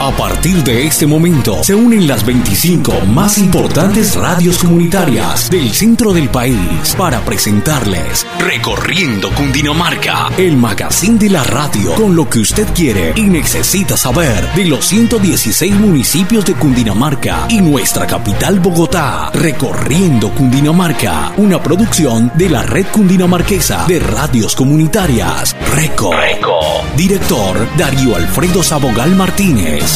A partir de este momento se unen las 25 más importantes radios comunitarias del centro del país para presentarles Recorriendo Cundinamarca, el magazine de la radio con lo que usted quiere y necesita saber de los 116 municipios de Cundinamarca y nuestra capital Bogotá. Recorriendo Cundinamarca, una producción de la Red Cundinamarquesa de Radios Comunitarias, RECO. Director Darío Alfredo Sabogal Martínez.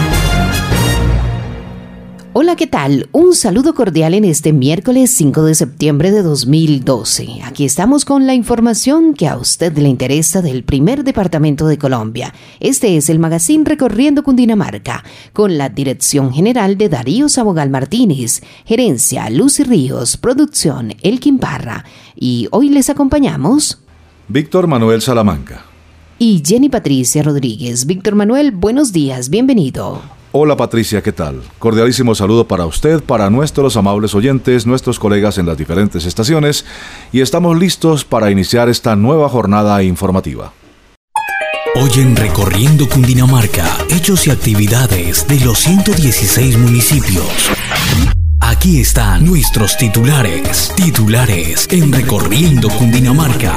Hola, ¿qué tal? Un saludo cordial en este miércoles 5 de septiembre de 2012. Aquí estamos con la información que a usted le interesa del primer departamento de Colombia. Este es el magazine Recorriendo Cundinamarca, con la dirección general de Darío Sabogal Martínez, gerencia Lucy Ríos, producción Elkin Parra. Y hoy les acompañamos Víctor Manuel Salamanca y Jenny Patricia Rodríguez. Víctor Manuel, buenos días, bienvenido. Hola Patricia, ¿qué tal? Cordialísimo saludo para usted, para nuestros amables oyentes, nuestros colegas en las diferentes estaciones, y estamos listos para iniciar esta nueva jornada informativa. Hoy en Recorriendo Cundinamarca, hechos y actividades de los 116 municipios. Aquí están nuestros titulares en Recorriendo Cundinamarca.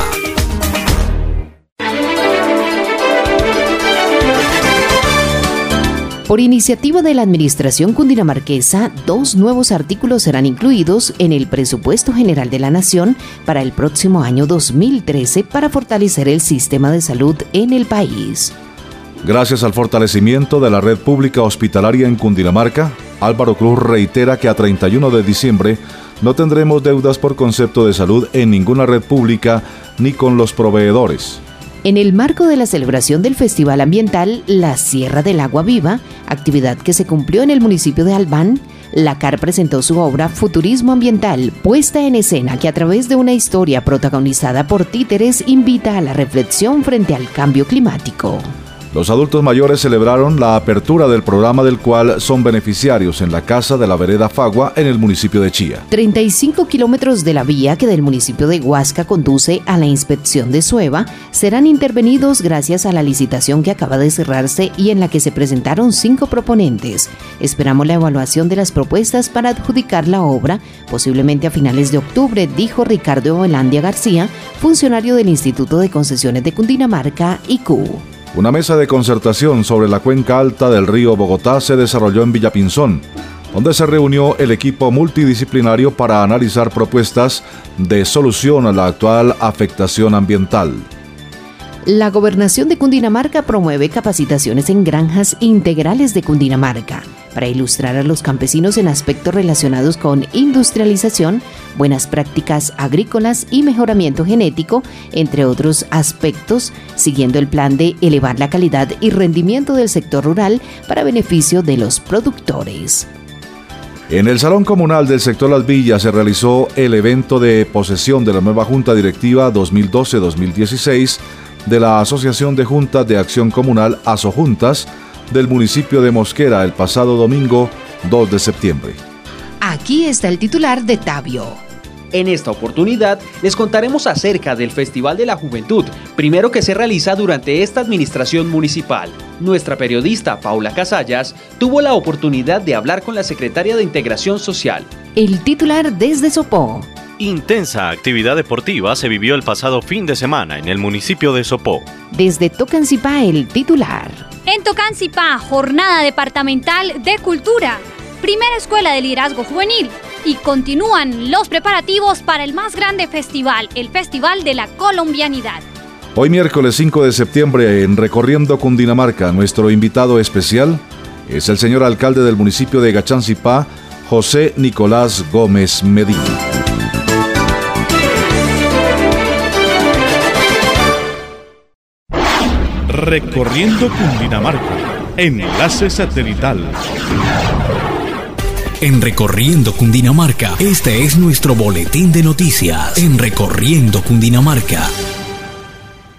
Por iniciativa de la Administración Cundinamarquesa, 2 nuevos artículos serán incluidos en el Presupuesto General de la Nación para el próximo año 2013 para fortalecer el sistema de salud en el país. Gracias al fortalecimiento de la red pública hospitalaria en Cundinamarca, Álvaro Cruz reitera que a 31 de diciembre no tendremos deudas por concepto de salud en ninguna red pública ni con los proveedores. En el marco de la celebración del Festival Ambiental La Sierra del Agua Viva, actividad que se cumplió en el municipio de Albán, la CAR presentó su obra Futurismo Ambiental, puesta en escena que a través de una historia protagonizada por títeres invita a la reflexión frente al cambio climático. Los adultos mayores celebraron la apertura del programa del cual son beneficiarios en la Casa de la Vereda Fagua en el municipio de Chía. 35 kilómetros de la vía que del municipio de Huasca conduce a la inspección de Sueva serán intervenidos gracias a la licitación que acaba de cerrarse y en la que se presentaron 5 proponentes. Esperamos la evaluación de las propuestas para adjudicar la obra, posiblemente a finales de octubre, dijo Ricardo Velandia García, funcionario del Instituto de Concesiones de Cundinamarca, ICU. Una mesa de concertación sobre la cuenca alta del río Bogotá se desarrolló en Villapinzón, donde se reunió el equipo multidisciplinario para analizar propuestas de solución a la actual afectación ambiental. La Gobernación de Cundinamarca promueve capacitaciones en granjas integrales de Cundinamarca para ilustrar a los campesinos en aspectos relacionados con industrialización, buenas prácticas agrícolas y mejoramiento genético, entre otros aspectos, siguiendo el plan de elevar la calidad y rendimiento del sector rural para beneficio de los productores. En el Salón Comunal del sector Las Villas se realizó el evento de posesión de la nueva Junta Directiva 2012-2016 de la Asociación de Juntas de Acción Comunal Asojuntas del municipio de Mosquera el pasado domingo 2 de septiembre. Aquí está el titular de Tabio. En esta oportunidad les contaremos acerca del Festival de la Juventud, primero que se realiza durante esta administración municipal. Nuestra periodista Paula Casallas tuvo la oportunidad de hablar con la secretaria de Integración Social. El titular desde Sopó. Intensa actividad deportiva se vivió el pasado fin de semana en el municipio de Sopó. Desde Tocancipá, el titular. En Tocancipá, jornada departamental de cultura, primera escuela de liderazgo juvenil, y continúan los preparativos para el más grande festival, el Festival de la Colombianidad. Hoy miércoles 5 de septiembre en Recorriendo Cundinamarca, nuestro invitado especial es el señor alcalde del municipio de Gachancipá, José Nicolás Gómez Medina. Recorriendo Cundinamarca, enlace satelital. En Recorriendo Cundinamarca, este es nuestro boletín de noticias. En Recorriendo Cundinamarca.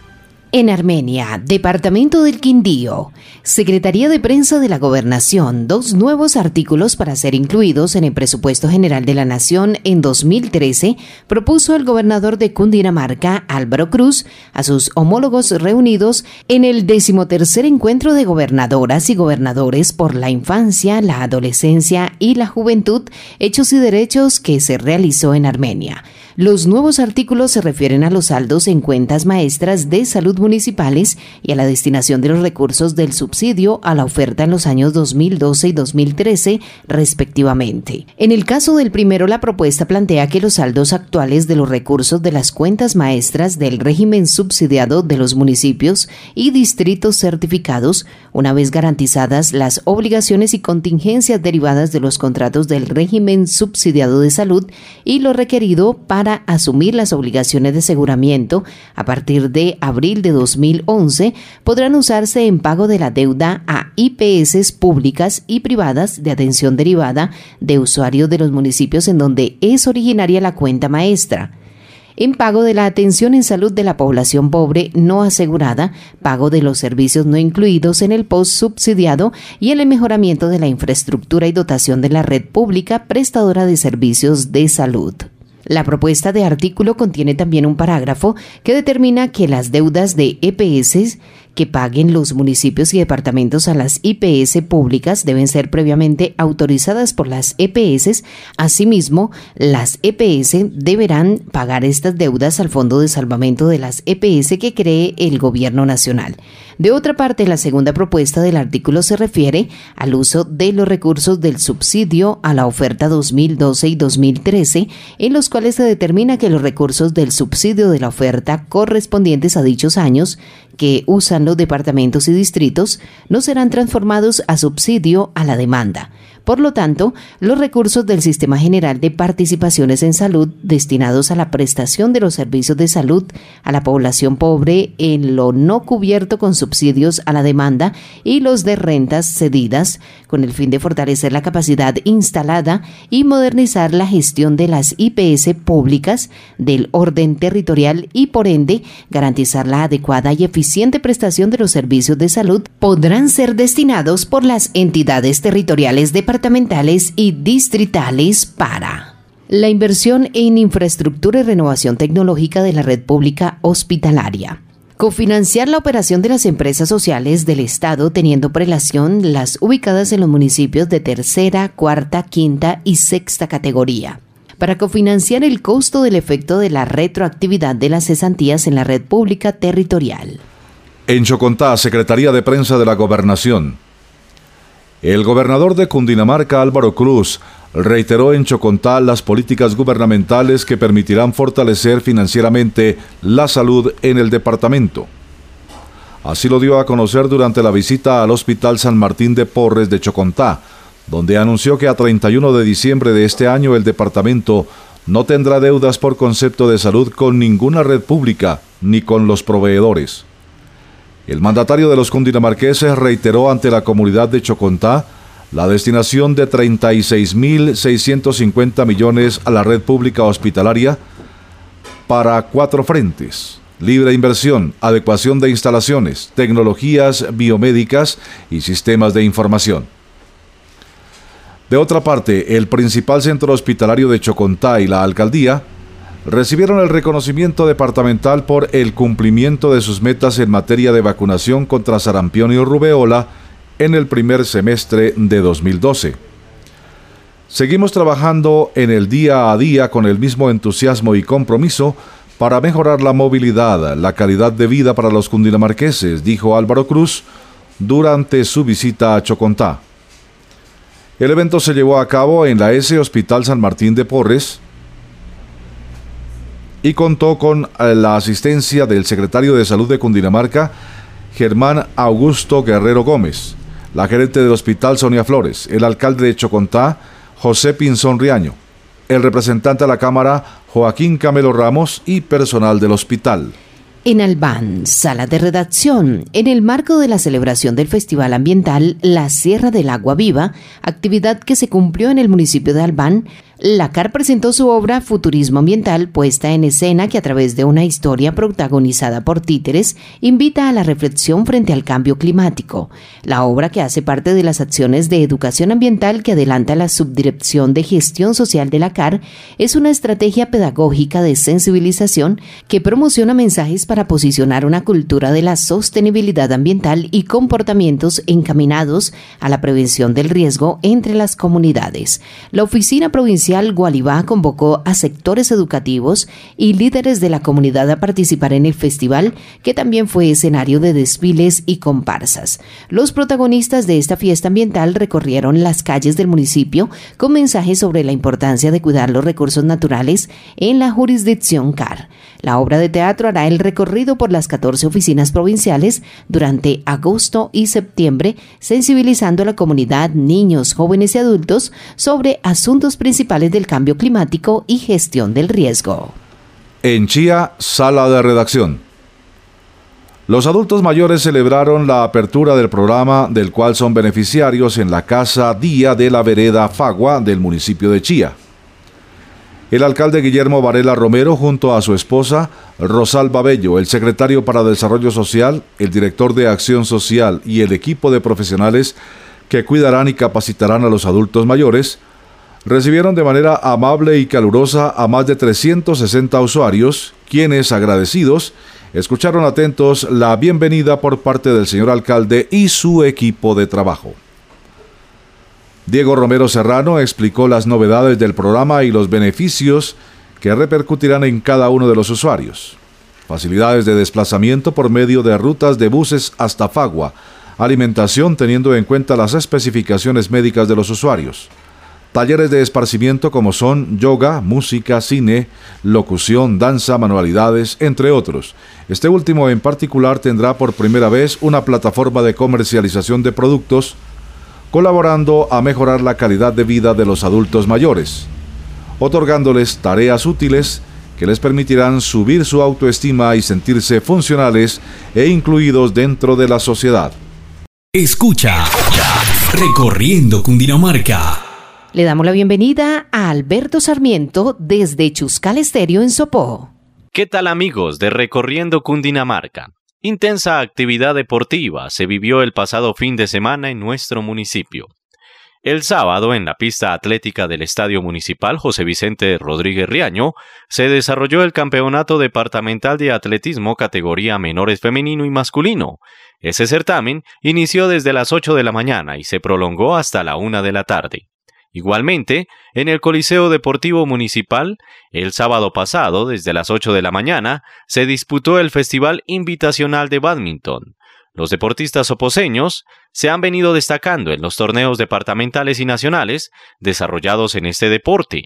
En Armenia, Departamento del Quindío, Secretaría de Prensa de la Gobernación, 2 nuevos artículos para ser incluidos en el Presupuesto General de la Nación en 2013, propuso el gobernador de Cundinamarca, Álvaro Cruz, a sus homólogos reunidos en el 13º Encuentro de Gobernadoras y Gobernadores por la Infancia, la Adolescencia y la Juventud, Hechos y Derechos que se realizó en Armenia. Los nuevos artículos se refieren a los saldos en cuentas maestras de salud municipales y a la destinación de los recursos del subsidio a la oferta en los años 2012 y 2013, respectivamente. En el caso del primero, la propuesta plantea que los saldos actuales de los recursos de las cuentas maestras del régimen subsidiado de los municipios y distritos certificados, una vez garantizadas las obligaciones y contingencias derivadas de los contratos del régimen subsidiado de salud y lo requerido para asumir las obligaciones de aseguramiento a partir de abril de 2011, podrán usarse en pago de la deuda a IPS públicas y privadas de atención derivada de usuarios de los municipios en donde es originaria la cuenta maestra, en pago de la atención en salud de la población pobre no asegurada, pago de los servicios no incluidos en el POS subsidiado y el mejoramiento de la infraestructura y dotación de la red pública prestadora de servicios de salud. La propuesta de artículo contiene también un parágrafo que determina que las deudas de EPS que paguen los municipios y departamentos a las IPS públicas deben ser previamente autorizadas por las EPS. Asimismo, las EPS deberán pagar estas deudas al Fondo de Salvamento de las EPS que cree el Gobierno Nacional. De otra parte, la segunda propuesta del artículo se refiere al uso de los recursos del subsidio a la oferta 2012 y 2013, en los cuales se determina que los recursos del subsidio de la oferta correspondientes a dichos años que usan los departamentos y distritos no serán transformados a subsidio a la demanda. Por lo tanto, los recursos del Sistema General de Participaciones en Salud destinados a la prestación de los servicios de salud a la población pobre en lo no cubierto con subsidios a la demanda y los de rentas cedidas, con el fin de fortalecer la capacidad instalada y modernizar la gestión de las IPS públicas del orden territorial y, por ende, garantizar la adecuada y eficiente prestación de los servicios de salud, podrán ser destinados por las entidades territoriales departamentales y distritales para la inversión en infraestructura y renovación tecnológica de la red pública hospitalaria. Cofinanciar la operación de las empresas sociales del Estado teniendo prelación las ubicadas en los municipios de tercera, cuarta, quinta y sexta categoría. Para cofinanciar el costo del efecto de la retroactividad de las cesantías en la red pública territorial. En Chocontá, Secretaría de Prensa de la Gobernación. El gobernador de Cundinamarca, Álvaro Cruz, reiteró en Chocontá las políticas gubernamentales que permitirán fortalecer financieramente la salud en el departamento. Así lo dio a conocer durante la visita al Hospital San Martín de Porres de Chocontá, donde anunció que a 31 de diciembre de este año el departamento no tendrá deudas por concepto de salud con ninguna red pública ni con los proveedores. El mandatario de los cundinamarqueses reiteró ante la comunidad de Chocontá la destinación de 36.650 millones a la red pública hospitalaria para 4 frentes: libre inversión, adecuación de instalaciones, tecnologías biomédicas y sistemas de información. De otra parte, el principal centro hospitalario de Chocontá y la alcaldía recibieron el reconocimiento departamental por el cumplimiento de sus metas en materia de vacunación contra sarampión y rubeola en el primer semestre de 2012. Seguimos trabajando en el día a día con el mismo entusiasmo y compromiso para mejorar la movilidad, la calidad de vida para los cundinamarqueses, dijo Álvaro Cruz durante su visita a Chocontá. El evento se llevó a cabo en la S Hospital San Martín de Porres y contó con la asistencia del secretario de Salud de Cundinamarca, Germán Augusto Guerrero Gómez, la gerente del hospital, Sonia Flores, el alcalde de Chocontá, José Pinzón Riaño, el representante a la Cámara, Joaquín Camelo Ramos, y personal del hospital. En Albán, sala de redacción, en el marco de la celebración del Festival Ambiental La Sierra del Agua Viva, actividad que se cumplió en el municipio de Albán, La CAR presentó su obra Futurismo Ambiental, puesta en escena que a través de una historia protagonizada por títeres invita a la reflexión frente al cambio climático. La obra, que hace parte de las acciones de educación ambiental que adelanta la Subdirección de Gestión Social de la CAR, es una estrategia pedagógica de sensibilización que promociona mensajes para posicionar una cultura de la sostenibilidad ambiental y comportamientos encaminados a la prevención del riesgo entre las comunidades. La Oficina Provincial Gualibá convocó a sectores educativos y líderes de la comunidad a participar en el festival, que también fue escenario de desfiles y comparsas. Los protagonistas de esta fiesta ambiental recorrieron las calles del municipio con mensajes sobre la importancia de cuidar los recursos naturales en la jurisdicción CAR. La obra de teatro hará el recorrido por las 14 oficinas provinciales durante agosto y septiembre, sensibilizando a la comunidad, niños, jóvenes y adultos sobre asuntos principales del cambio climático y gestión del riesgo. En Chía, sala de redacción. Los adultos mayores celebraron la apertura del programa del cual son beneficiarios en la Casa Día de la Vereda Fagua del municipio de Chía. El alcalde Guillermo Varela Romero, junto a su esposa Rosalba Bello, el secretario para Desarrollo Social, el director de Acción Social y el equipo de profesionales que cuidarán y capacitarán a los adultos mayores, recibieron de manera amable y calurosa a más de 360 usuarios, quienes, agradecidos, escucharon atentos la bienvenida por parte del señor alcalde y su equipo de trabajo. Diego Romero Serrano explicó las novedades del programa y los beneficios que repercutirán en cada uno de los usuarios. Facilidades de desplazamiento por medio de rutas de buses hasta Fagua, alimentación teniendo en cuenta las especificaciones médicas de los usuarios, talleres de esparcimiento como son yoga, música, cine, locución, danza, manualidades, entre otros. Este último en particular tendrá por primera vez una plataforma de comercialización de productos, colaborando a mejorar la calidad de vida de los adultos mayores, otorgándoles tareas útiles que les permitirán subir su autoestima y sentirse funcionales e incluidos dentro de la sociedad. Escucha Recorriendo Cundinamarca. Le damos la bienvenida a Alberto Sarmiento desde Chuscal Estéreo en Sopó. ¿Qué tal, amigos de Recorriendo Cundinamarca? Intensa actividad deportiva se vivió el pasado fin de semana en nuestro municipio. El sábado, en la pista atlética del Estadio Municipal José Vicente Rodríguez Riaño, se desarrolló el Campeonato Departamental de Atletismo categoría menores femenino y masculino. Ese certamen inició desde las 8 de la mañana y se prolongó hasta la 1 de la tarde. Igualmente, en el Coliseo Deportivo Municipal, el sábado pasado, desde las 8 de la mañana, se disputó el Festival Invitacional de Bádminton. Los deportistas soposeños se han venido destacando en los torneos departamentales y nacionales desarrollados en este deporte.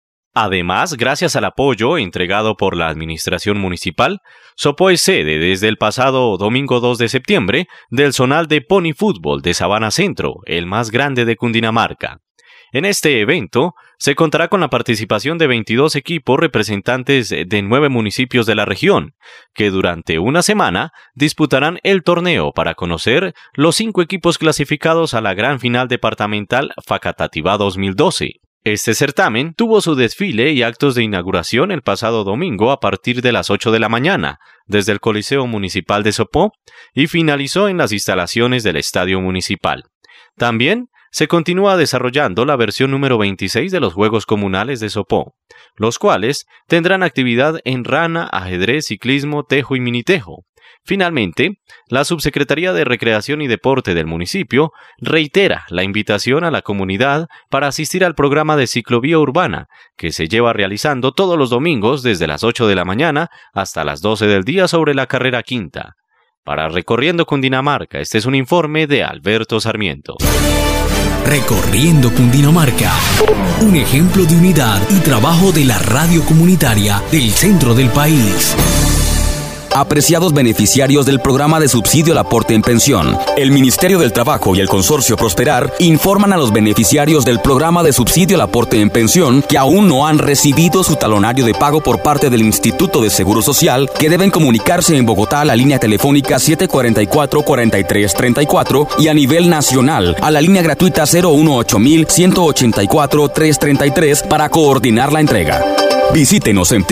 Además, gracias al apoyo entregado por la Administración Municipal, Sopó es sede desde el pasado domingo 2 de septiembre del Zonal de Pony Fútbol de Sabana Centro, el más grande de Cundinamarca. En este evento se contará con la participación de 22 equipos representantes de 9 municipios de la región, que durante una semana disputarán el torneo para conocer los 5 equipos clasificados a la gran final departamental Facatativá 2012. Este certamen tuvo su desfile y actos de inauguración el pasado domingo a partir de las 8 de la mañana, desde el Coliseo Municipal de Sopó, y finalizó en las instalaciones del Estadio Municipal. También se continúa desarrollando la versión número 26 de los Juegos Comunales de Sopó, los cuales tendrán actividad en rana, ajedrez, ciclismo, tejo y minitejo. Finalmente, la Subsecretaría de Recreación y Deporte del municipio reitera la invitación a la comunidad para asistir al programa de ciclovía urbana, que se lleva realizando todos los domingos desde las 8 de la mañana hasta las 12 del día sobre la carrera quinta. Para Recorriendo Cundinamarca, este es un informe de Alberto Sarmiento. Recorriendo Cundinamarca, un ejemplo de unidad y trabajo de la radio comunitaria del centro del país. Apreciados beneficiarios del programa de subsidio al aporte en pensión, el Ministerio del Trabajo y el Consorcio Prosperar informan a los beneficiarios del programa de subsidio al aporte en pensión que aún no han recibido su talonario de pago por parte del Instituto de Seguro Social, que deben comunicarse en Bogotá a la línea telefónica 744-4334 y a nivel nacional a la línea gratuita 018-184-333 para coordinar la entrega. Visítenos en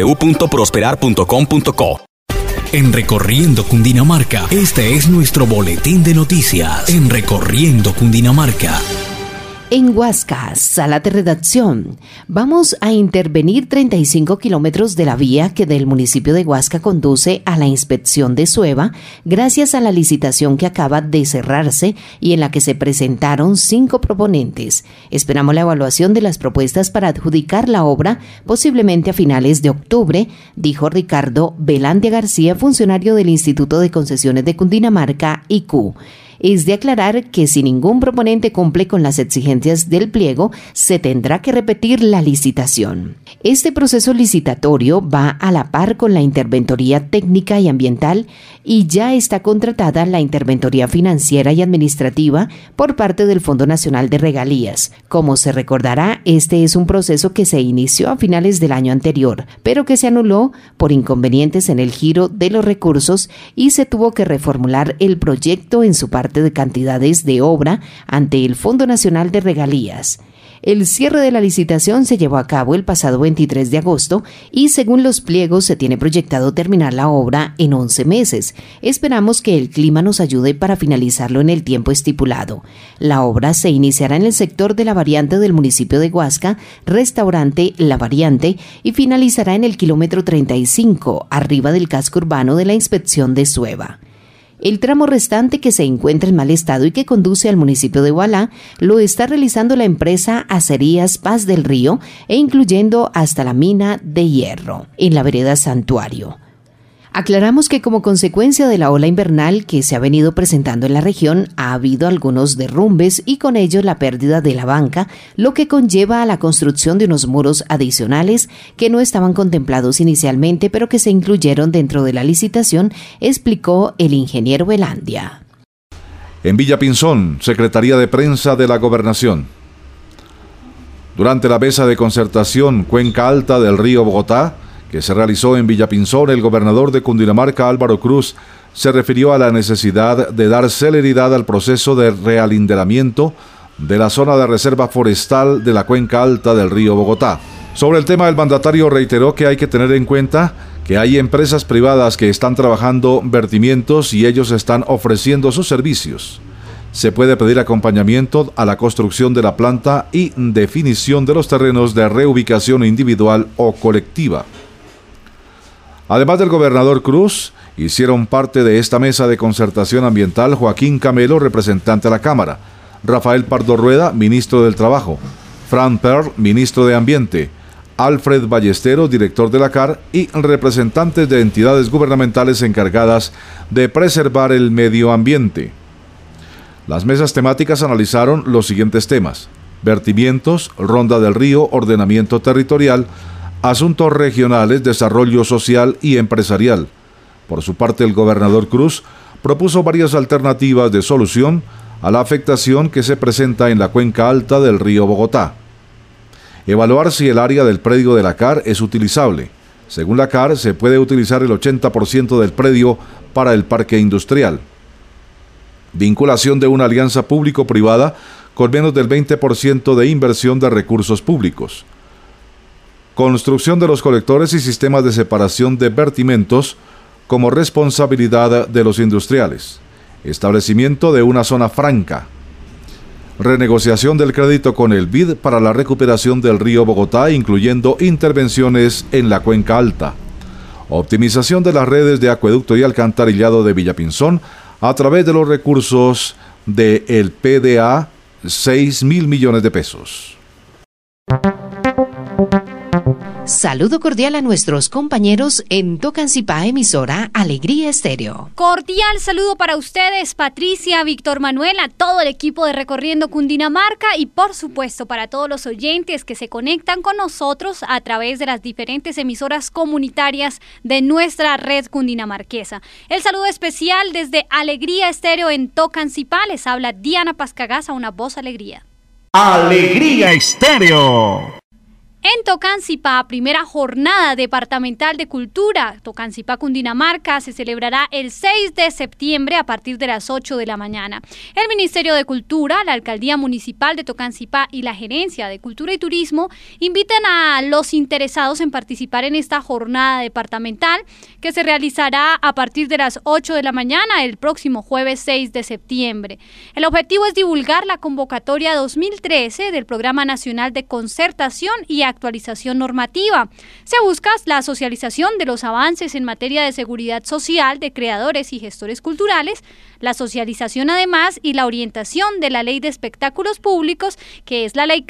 www.prosperar.com.co. En Recorriendo Cundinamarca, este es nuestro boletín de noticias. En Recorriendo Cundinamarca. En Huasca, sala de redacción, vamos a intervenir 35 kilómetros de la vía que del municipio de Huasca conduce a la inspección de Sueva, gracias a la licitación que acaba de cerrarse y en la que se presentaron 5 proponentes. Esperamos la evaluación de las propuestas para adjudicar la obra, posiblemente a finales de octubre, dijo Ricardo Velandia García, funcionario del Instituto de Concesiones de Cundinamarca, ICU. Es de aclarar que si ningún proponente cumple con las exigencias del pliego, se tendrá que repetir la licitación. Este proceso licitatorio va a la par con la interventoría técnica y ambiental y ya está contratada la interventoría financiera y administrativa por parte del Fondo Nacional de Regalías. Como se recordará, este es un proceso que se inició a finales del año anterior, pero que se anuló por inconvenientes en el giro de los recursos y se tuvo que reformular el proyecto en su parte de cantidades de obra ante el Fondo Nacional de Regalías. El cierre de la licitación se llevó a cabo el pasado 23 de agosto y según los pliegos se tiene proyectado terminar la obra en 11 meses. Esperamos que el clima nos ayude para finalizarlo en el tiempo estipulado. La obra se iniciará en el sector de la variante del municipio de Huasca, restaurante La Variante, y finalizará en el kilómetro 35, arriba del casco urbano de la inspección de Sueva. El tramo restante, que se encuentra en mal estado y que conduce al municipio de Hualá, lo está realizando la empresa Acerías Paz del Río e incluyendo hasta la mina de hierro en la vereda Santuario. Aclaramos que como consecuencia de la ola invernal que se ha venido presentando en la región, ha habido algunos derrumbes y con ello la pérdida de la banca, lo que conlleva a la construcción de unos muros adicionales que no estaban contemplados inicialmente, pero que se incluyeron dentro de la licitación, explicó el ingeniero Velandia. En Villapinzón, Secretaría de Prensa de la Gobernación. Durante la mesa de concertación Cuenca Alta del Río Bogotá, que se realizó en Villapinzón, el gobernador de Cundinamarca, Álvaro Cruz, se refirió a la necesidad de dar celeridad al proceso de realinderamiento de la zona de reserva forestal de la Cuenca Alta del Río Bogotá. Sobre el tema, el mandatario reiteró que hay que tener en cuenta que hay empresas privadas que están trabajando vertimientos y ellos están ofreciendo sus servicios. Se puede pedir acompañamiento a la construcción de la planta y definición de los terrenos de reubicación individual o colectiva. Además del gobernador Cruz, hicieron parte de esta mesa de concertación ambiental Joaquín Camelo, representante de la Cámara, Rafael Pardo Rueda, ministro del Trabajo, Fran Perl, ministro de Ambiente, Alfred Ballesteros, director de la CAR, y representantes de entidades gubernamentales encargadas de preservar el medio ambiente. Las mesas temáticas analizaron los siguientes temas: vertimientos, ronda del río, ordenamiento territorial, asuntos regionales, desarrollo social y empresarial. Por su parte, el gobernador Cruz propuso varias alternativas de solución a la afectación que se presenta en la cuenca alta del río Bogotá. Evaluar si el área del predio de la CAR es utilizable. Según la CAR, se puede utilizar el 80% del predio para el parque industrial. Vinculación de una alianza público-privada con menos del 20% de inversión de recursos públicos. Construcción de los colectores y sistemas de separación de vertimentos como responsabilidad de los industriales. Establecimiento de una zona franca. Renegociación del crédito con el BID para la recuperación del río Bogotá, incluyendo intervenciones en la cuenca alta. Optimización de las redes de acueducto y alcantarillado de Villapinzón a través de los recursos del PDA, 6.000 millones de pesos. Saludo cordial a nuestros compañeros en Tocancipá, emisora Alegría Estéreo. Cordial saludo para ustedes, Patricia, Víctor Manuel, a todo el equipo de Recorriendo Cundinamarca y por supuesto para todos los oyentes que se conectan con nosotros a través de las diferentes emisoras comunitarias de nuestra red cundinamarquesa. El saludo especial desde Alegría Estéreo en Tocancipá. Les habla Diana Pascagasa, una voz alegría. Alegría Estéreo. En Tocancipá, primera jornada departamental de cultura, Tocancipá, Cundinamarca, se celebrará el 6 de septiembre a partir de las 8 de la mañana. El Ministerio de Cultura, la Alcaldía Municipal de Tocancipá y la Gerencia de Cultura y Turismo invitan a los interesados en participar en esta jornada departamental que se realizará a partir de las 8 de la mañana el próximo jueves 6 de septiembre. El objetivo es divulgar la convocatoria 2013 del Programa Nacional de Concertación y actualización normativa. Se busca la socialización de los avances en materia de seguridad social de creadores y gestores culturales, la socialización además y la orientación de la Ley de Espectáculos Públicos, que es la Ley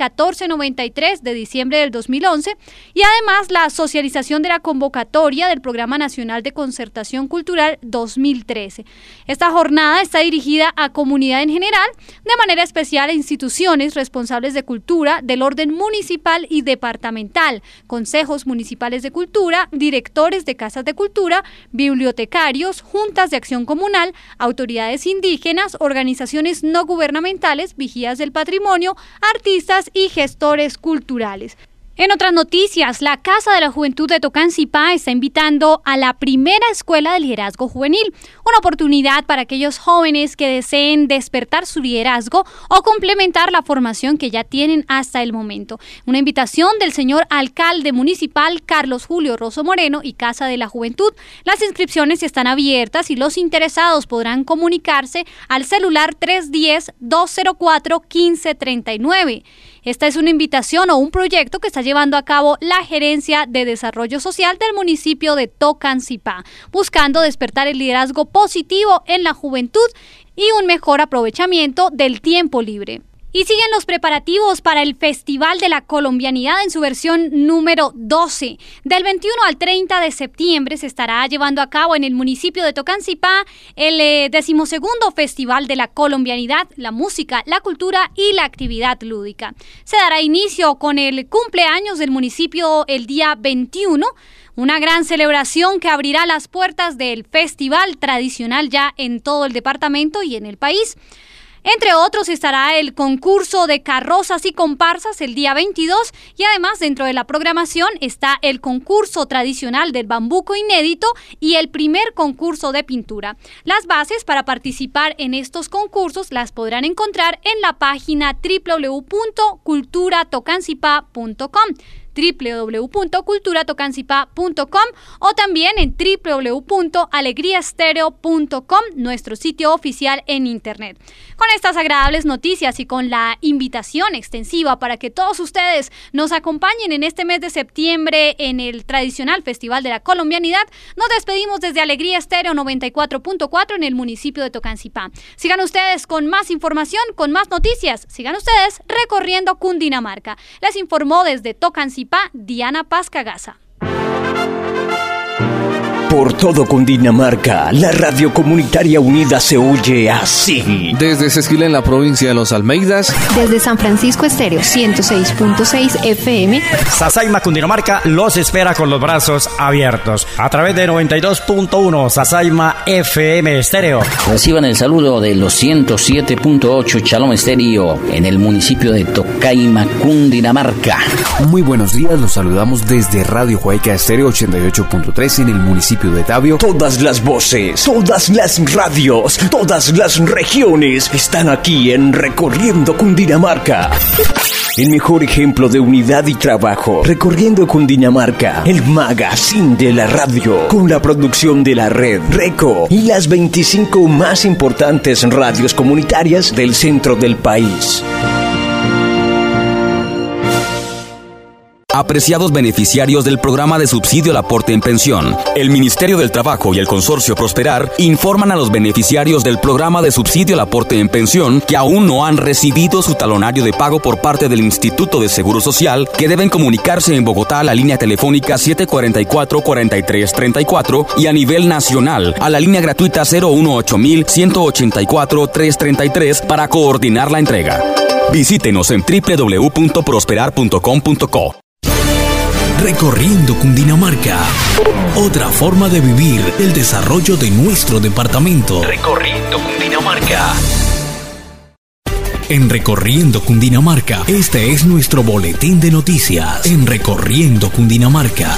1493 de diciembre del 2011, y además la socialización de la convocatoria del Programa Nacional de Concertación Cultural 2013. Esta jornada está dirigida a comunidad en general, de manera especial a instituciones responsables de cultura del orden municipal y departamental, consejos municipales de cultura, directores de casas de cultura, bibliotecarios, juntas de acción comunal, autoridades indígenas, organizaciones no gubernamentales, vigías del patrimonio, artistas y gestores culturales. En otras noticias, la Casa de la Juventud de Tocancipá está invitando a la primera escuela de liderazgo juvenil, una oportunidad para aquellos jóvenes que deseen despertar su liderazgo o complementar la formación que ya tienen hasta el momento. Una invitación del señor alcalde municipal Carlos Julio Rosso Moreno y Casa de la Juventud. Las inscripciones están abiertas y los interesados podrán comunicarse al celular 310-204-1539. Esta es una invitación o un proyecto que está llevando a cabo la Gerencia de Desarrollo Social del municipio de Tocancipá, buscando despertar el liderazgo positivo en la juventud y un mejor aprovechamiento del tiempo libre. Y siguen los preparativos para el Festival de la Colombianidad en su versión número 12. Del 21 al 30 de septiembre se estará llevando a cabo en el municipio de Tocancipá el 12º Festival de la Colombianidad, la música, la cultura y la actividad lúdica. Se dará inicio con el cumpleaños del municipio el día 21, una gran celebración que abrirá las puertas del festival tradicional ya en todo el departamento y en el país. Entre otros estará el concurso de carrozas y comparsas el día 22 y además dentro de la programación está el concurso tradicional del bambuco inédito y el primer concurso de pintura. Las bases para participar en estos concursos las podrán encontrar en la página www.culturatocancipá.com www.culturatocancipá.com o también en www.alegriaestereo.com, nuestro sitio oficial en internet. Con estas agradables noticias y con la invitación extensiva para que todos ustedes nos acompañen en este mes de septiembre en el tradicional Festival de la Colombianidad, nos despedimos desde Alegría Estéreo 94.4 en el municipio de Tocancipá. Sigan ustedes con más información, con más noticias. Sigan ustedes recorriendo Cundinamarca. Les informó desde Tocancipá Diana Pascagasa. Por todo Cundinamarca, la radio comunitaria unida se oye así. Desde Sesquila en la provincia de Los Almeidas. Desde San Francisco Estéreo, 106.6 FM. Sasaima, Cundinamarca, los espera con los brazos abiertos. A través de 92.1 Sasaima FM Estéreo. Reciban el saludo de los 107.8 Shalom Estéreo en el municipio de Tocaima, Cundinamarca. Muy buenos días, los saludamos desde Radio Huayca Estéreo 88.3 en el municipio de Tabio. Todas las voces, todas las radios, todas las regiones están aquí en Recorriendo Cundinamarca. El mejor ejemplo de unidad y trabajo. Recorriendo Cundinamarca, el magazine de la radio, con la producción de la red Reco y las 25 más importantes radios comunitarias del centro del país. Apreciados beneficiarios del programa de subsidio al aporte en pensión, el Ministerio del Trabajo y el Consorcio Prosperar informan a los beneficiarios del programa de subsidio al aporte en pensión que aún no han recibido su talonario de pago por parte del Instituto de Seguro Social, que deben comunicarse en Bogotá a la línea telefónica 744-4334 y a nivel nacional a la línea gratuita 018-184-333 para coordinar la entrega. Visítenos en www.prosperar.com.co. Recorriendo Cundinamarca. Otra forma de vivir el desarrollo de nuestro departamento. Recorriendo Cundinamarca. En Recorriendo Cundinamarca, este es nuestro boletín de noticias. En Recorriendo Cundinamarca.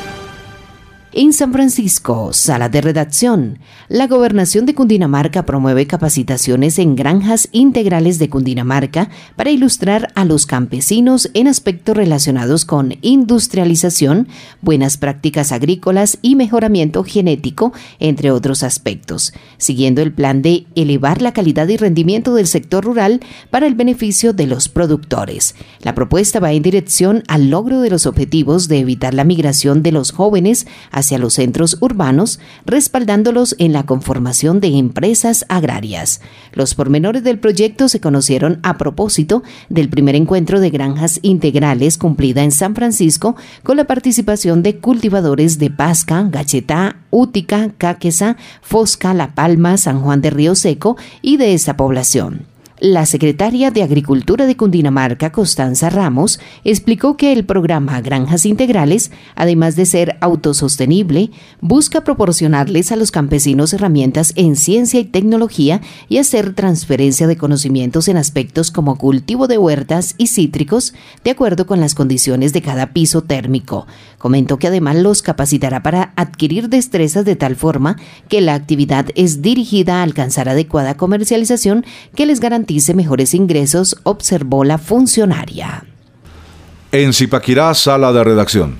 En San Francisco, sala de redacción. La Gobernación de Cundinamarca promueve capacitaciones en granjas integrales de Cundinamarca para ilustrar a los campesinos en aspectos relacionados con industrialización, buenas prácticas agrícolas y mejoramiento genético, entre otros aspectos, siguiendo el plan de elevar la calidad y rendimiento del sector rural para el beneficio de los productores. La propuesta va en dirección al logro de los objetivos de evitar la migración de los jóvenes hacia los centros urbanos, respaldándolos en la conformación de empresas agrarias. Los pormenores del proyecto se conocieron a propósito del primer encuentro de granjas integrales cumplida en San Francisco, con la participación de cultivadores de Pasca, Gachetá, Útica, Caquesa, Fosca, La Palma, San Juan de Río Seco y de esta población. La secretaria de Agricultura de Cundinamarca, Constanza Ramos, explicó que el programa Granjas Integrales, además de ser autosostenible, busca proporcionarles a los campesinos herramientas en ciencia y tecnología y hacer transferencia de conocimientos en aspectos como cultivo de huertas y cítricos, de acuerdo con las condiciones de cada piso térmico. Comentó que además los capacitará para adquirir destrezas de tal forma que la actividad es dirigida a alcanzar adecuada comercialización que les garantice mejores ingresos, observó la funcionaria. En Zipaquirá, sala de redacción.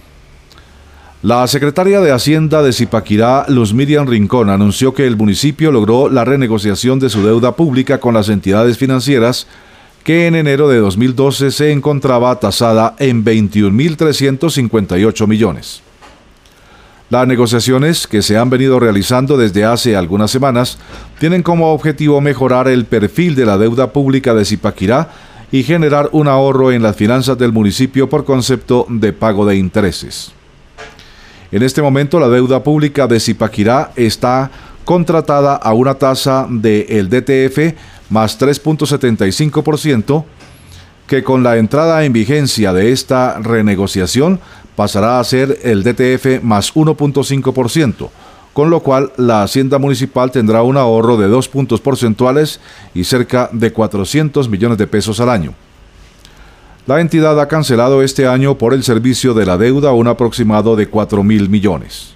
La secretaria de Hacienda de Zipaquirá, Luz Miriam Rincón, anunció que el municipio logró la renegociación de su deuda pública con las entidades financieras, que en enero de 2012 se encontraba tasada en 21.358 millones. Las negociaciones, que se han venido realizando desde hace algunas semanas, tienen como objetivo mejorar el perfil de la deuda pública de Zipaquirá y generar un ahorro en las finanzas del municipio por concepto de pago de intereses. En este momento, la deuda pública de Zipaquirá está contratada a una tasa del DTF más 3.75%, que con la entrada en vigencia de esta renegociación pasará a ser el DTF más 1.5%, con lo cual la Hacienda Municipal tendrá un ahorro de 2 puntos porcentuales y cerca de 400 millones de pesos al año. La entidad ha cancelado este año por el servicio de la deuda un aproximado de 4.000 millones.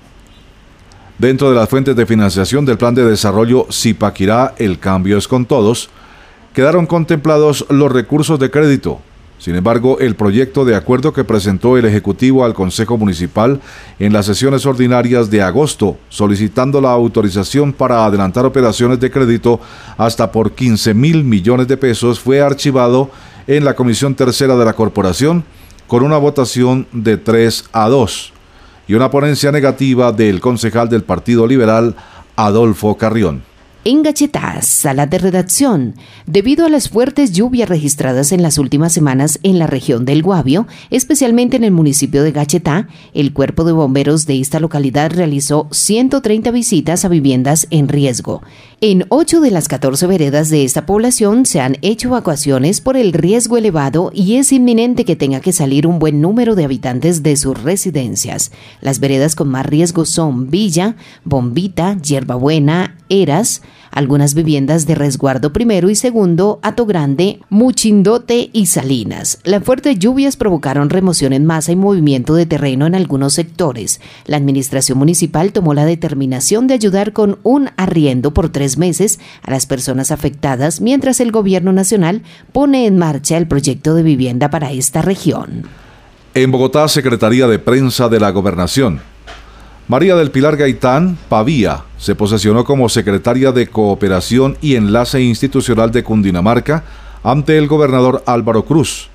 Dentro de las fuentes de financiación del Plan de Desarrollo Zipaquirá, el cambio es con todos, quedaron contemplados los recursos de crédito. Sin embargo, el proyecto de acuerdo que presentó el Ejecutivo al Consejo Municipal en las sesiones ordinarias de agosto, solicitando la autorización para adelantar operaciones de crédito hasta por 15.000 millones de pesos, fue archivado en la Comisión Tercera de la Corporación con una votación de 3-2 y una ponencia negativa del concejal del Partido Liberal, Adolfo Carrión. En Gachetá, sala de redacción. Debido a las fuertes lluvias registradas en las últimas semanas en la región del Guavio, especialmente en el municipio de Gachetá, el Cuerpo de Bomberos de esta localidad realizó 130 visitas a viviendas en riesgo. En 8 de las 14 veredas de esta población se han hecho evacuaciones por el riesgo elevado y es inminente que tenga que salir un buen número de habitantes de sus residencias. Las veredas con más riesgo son Villa, Bombita, Hierbabuena, Eras, algunas viviendas de resguardo primero y segundo, Hato Grande, Muchindote y Salinas. Las fuertes lluvias provocaron remoción en masa y movimiento de terreno en algunos sectores. La administración municipal tomó la determinación de ayudar con un arriendo por 3 meses a las personas afectadas, mientras el gobierno nacional pone en marcha el proyecto de vivienda para esta región. En Bogotá, Secretaría de Prensa de la Gobernación. María del Pilar Gaitán Pavía se posesionó como secretaria de Cooperación y Enlace Institucional de Cundinamarca ante el gobernador Álvaro Cruz.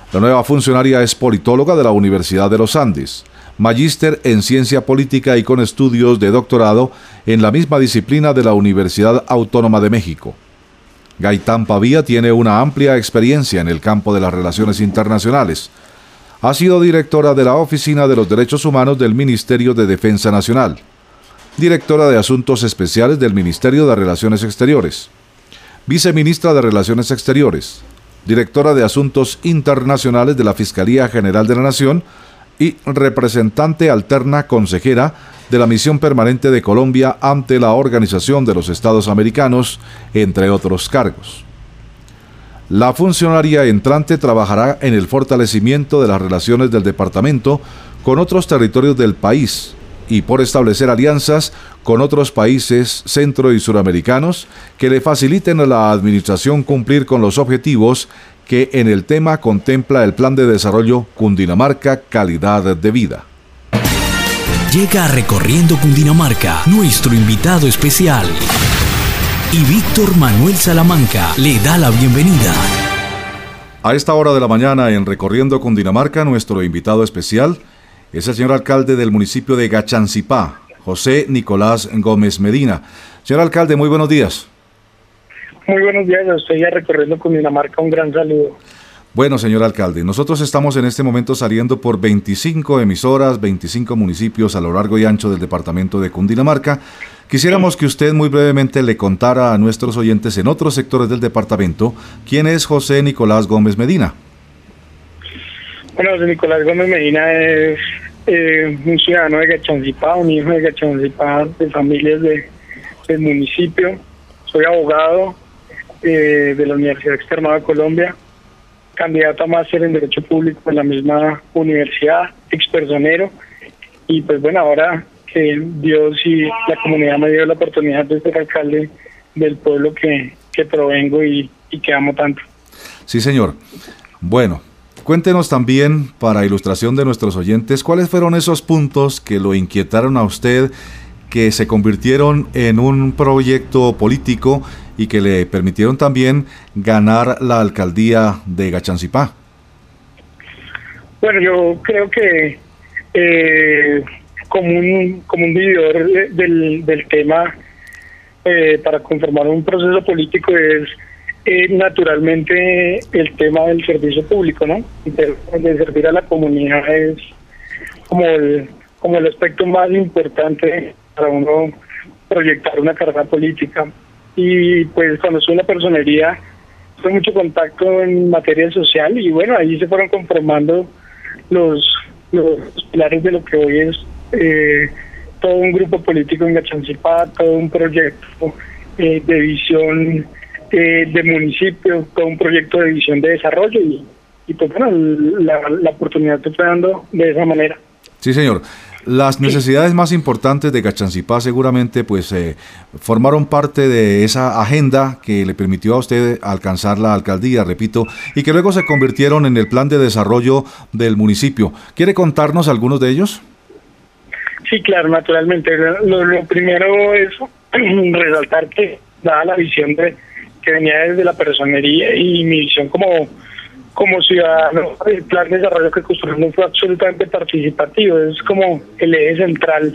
La nueva funcionaria es politóloga de la Universidad de los Andes, magíster en ciencia política y con estudios de doctorado en la misma disciplina de la Universidad Autónoma de México. Gaitán Pavía tiene una amplia experiencia en el campo de las relaciones internacionales. Ha sido directora de la Oficina de los Derechos Humanos del Ministerio de Defensa Nacional, directora de Asuntos Especiales del Ministerio de Relaciones Exteriores, viceministra de Relaciones Exteriores, directora de Asuntos Internacionales de la Fiscalía General de la Nación y representante alterna consejera de la Misión Permanente de Colombia ante la Organización de los Estados Americanos, entre otros cargos. La funcionaria entrante trabajará en el fortalecimiento de las relaciones del departamento con otros territorios del país y por establecer alianzas con otros países centro- y suramericanos que le faciliten a la administración cumplir con los objetivos que en el tema contempla el Plan de Desarrollo Cundinamarca Calidad de Vida. Llega a Recorriendo Cundinamarca nuestro invitado especial. Y Víctor Manuel Salamanca le da la bienvenida. A esta hora de la mañana en Recorriendo Cundinamarca, nuestro invitado especial es el señor alcalde del municipio de Gachancipá, José Nicolás Gómez Medina. Señor alcalde, muy buenos días. Muy buenos días a usted y a Recorriendo Cundinamarca, un gran saludo. Bueno, señor alcalde, nosotros estamos en este momento saliendo por 25 emisoras, 25 municipios a lo largo y ancho del departamento de Cundinamarca. Quisiéramos que usted muy brevemente le contara a nuestros oyentes en otros sectores del departamento quién es José Nicolás Gómez Medina. Bueno, José Nicolás Gómez Medina es un ciudadano de Gachancipá, un hijo de Gachancipá, de familias del municipio. Soy abogado de la Universidad Externada de Colombia, candidato a máster en Derecho Público en la misma universidad, expersonero, y pues bueno, ahora que Dios y la comunidad me dio la oportunidad de ser alcalde del pueblo que provengo y que amo tanto. Sí, señor. Bueno, cuéntenos también, para ilustración de nuestros oyentes, cuáles fueron esos puntos que lo inquietaron a usted, que se convirtieron en un proyecto político y que le permitieron también ganar la alcaldía de Gachancipá. Bueno, yo creo que como un vividor del tema para conformar un proceso político es naturalmente el tema del servicio público, ¿no? De servir a la comunidad es como el aspecto más importante para uno proyectar una carrera política. Y pues cuando estuve en la personería tuve mucho contacto en materia social y bueno, ahí se fueron conformando los pilares de lo que hoy es todo un grupo político en Gachancipá, todo un proyecto de visión de municipio, todo un proyecto de visión de desarrollo y pues bueno, la oportunidad se fue dando de esa manera. Sí, señor. Las necesidades más importantes de Gachancipá seguramente pues formaron parte de esa agenda que le permitió a usted alcanzar la alcaldía, repito, y que luego se convirtieron en el plan de desarrollo del municipio. ¿Quiere contarnos algunos de ellos? Sí, claro, naturalmente. Lo primero es resaltar que dada la visión que venía desde la personería y mi visión como ciudadano, el plan de desarrollo que construimos fue absolutamente participativo, es como el eje central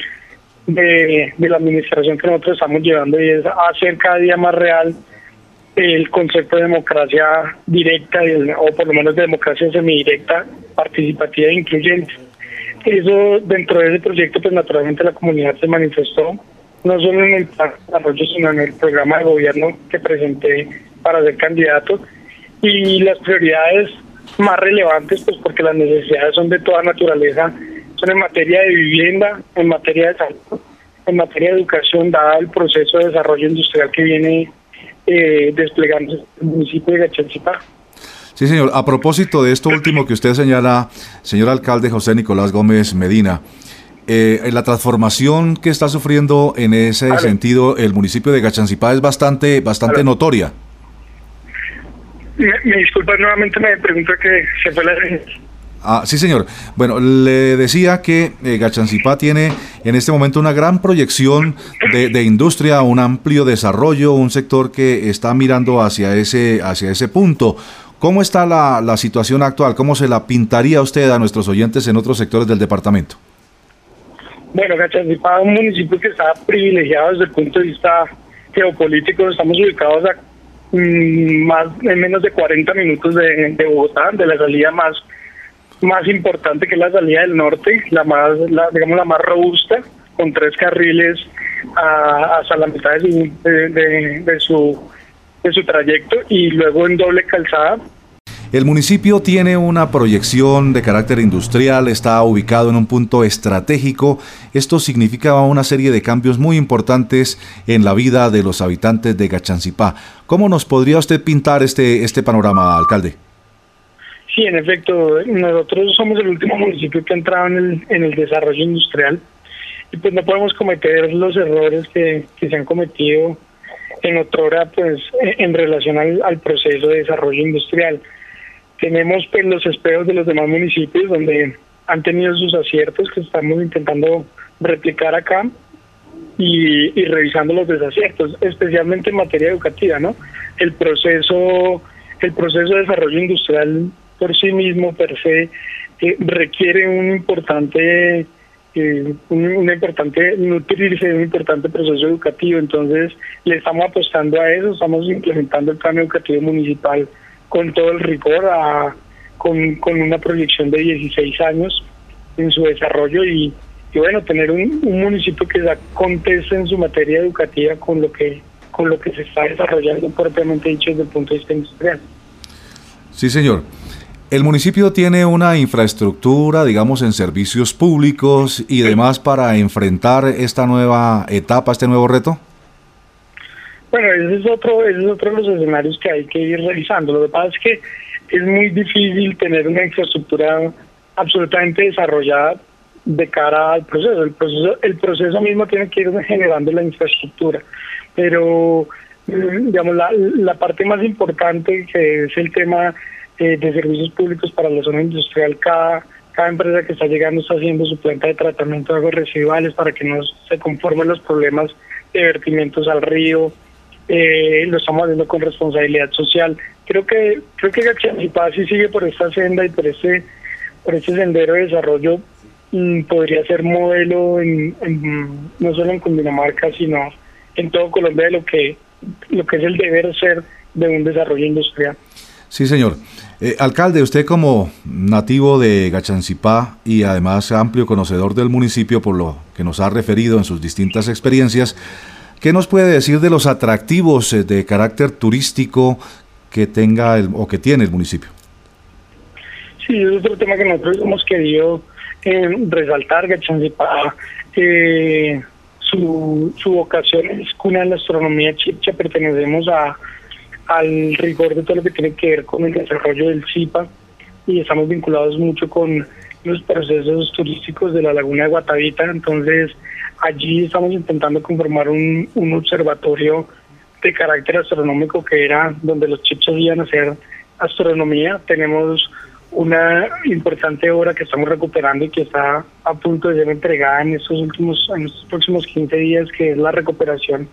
de la administración que nosotros estamos llevando y es hacer cada día más real el concepto de democracia directa o por lo menos de democracia semidirecta, participativa e incluyente. Eso dentro de ese proyecto pues naturalmente la comunidad se manifestó, no solo en el plan de desarrollo sino en el programa de gobierno que presenté para ser candidato. Y las prioridades más relevantes, pues porque las necesidades son de toda naturaleza, son en materia de vivienda, en materia de salud, en materia de educación, dada el proceso de desarrollo industrial que viene desplegándose en el municipio de Gachancipá. Sí, señor. A propósito de esto último que usted señala, señor alcalde José Nicolás Gómez Medina, la transformación que está sufriendo en ese sentido el municipio de Gachancipá es bastante notoria. Me disculpa, nuevamente me pregunto que se fue la... Sí, señor. Bueno, le decía que Gachancipá tiene en este momento una gran proyección de industria, un amplio desarrollo, un sector que está mirando hacia ese punto. ¿Cómo está la situación actual? ¿Cómo se la pintaría usted a nuestros oyentes en otros sectores del departamento? Bueno, Gachanzipá es un municipio que está privilegiado desde el punto de vista geopolítico. Estamos ubicados a en menos de 40 minutos de Bogotá, de la salida más importante, que es la salida del norte, la más robusta, con 3 carriles hasta la mitad de su trayecto, y luego en doble calzada. El municipio tiene una proyección de carácter industrial, está ubicado en un punto estratégico. Esto significa una serie de cambios muy importantes en la vida de los habitantes de Gachanzipá. ¿Cómo nos podría usted pintar este panorama, alcalde? Sí, en efecto, nosotros somos el último municipio que ha entrado en el desarrollo industrial, y pues no podemos cometer los errores que se han cometido en otrora, pues en relación al proceso de desarrollo industrial. Tenemos pues los espejos de los demás municipios donde han tenido sus aciertos, que estamos intentando replicar acá, y revisando los desaciertos, especialmente en materia educativa, ¿no? El proceso de desarrollo industrial por sí mismo, per se, requiere un importante nutrirse de un importante proceso educativo. Entonces le estamos apostando a eso, estamos implementando el plan educativo municipal con todo el rigor, con una proyección de 16 años en su desarrollo, y bueno, tener un municipio que da conteste en su materia educativa con lo que se está desarrollando propiamente dicho desde el punto de vista industrial. Sí, señor. ¿El municipio tiene una infraestructura, digamos, en servicios públicos y demás para enfrentar esta nueva etapa, este nuevo reto? Bueno, ese es otro de los escenarios que hay que ir revisando. Lo que pasa es que es muy difícil tener una infraestructura absolutamente desarrollada de cara al proceso. El proceso mismo tiene que ir generando la infraestructura, pero digamos la parte más importante, que es el tema de servicios públicos para la zona industrial. Cada empresa que está llegando está haciendo su planta de tratamiento de aguas residuales para que no se conformen los problemas de vertimientos al río. Lo estamos haciendo con responsabilidad social. Creo que Gachanzipá, si sigue por esta senda y por ese sendero de desarrollo, podría ser modelo no solo en Cundinamarca, sino en todo Colombia, de lo que es el deber ser de un desarrollo industrial. Sí, señor. Alcalde, usted como nativo de Gachanzipá y además amplio conocedor del municipio, por lo que nos ha referido en sus distintas experiencias, ¿qué nos puede decir de los atractivos de carácter turístico que tenga que tiene el municipio? Sí, es otro tema que nosotros hemos querido resaltar. Gachanzipá, su vocación es cuna de la astronomía chipcha. Pertenecemos al rigor de todo lo que tiene que ver con el desarrollo del CIPA, y estamos vinculados mucho con los procesos turísticos de la laguna de Guatavita. Entonces allí estamos intentando conformar un observatorio de carácter astronómico, que era donde los chipchas iban a hacer astronomía. Tenemos una importante obra que estamos recuperando y que está a punto de ser entregada en estos próximos 15 días, que es la recuperación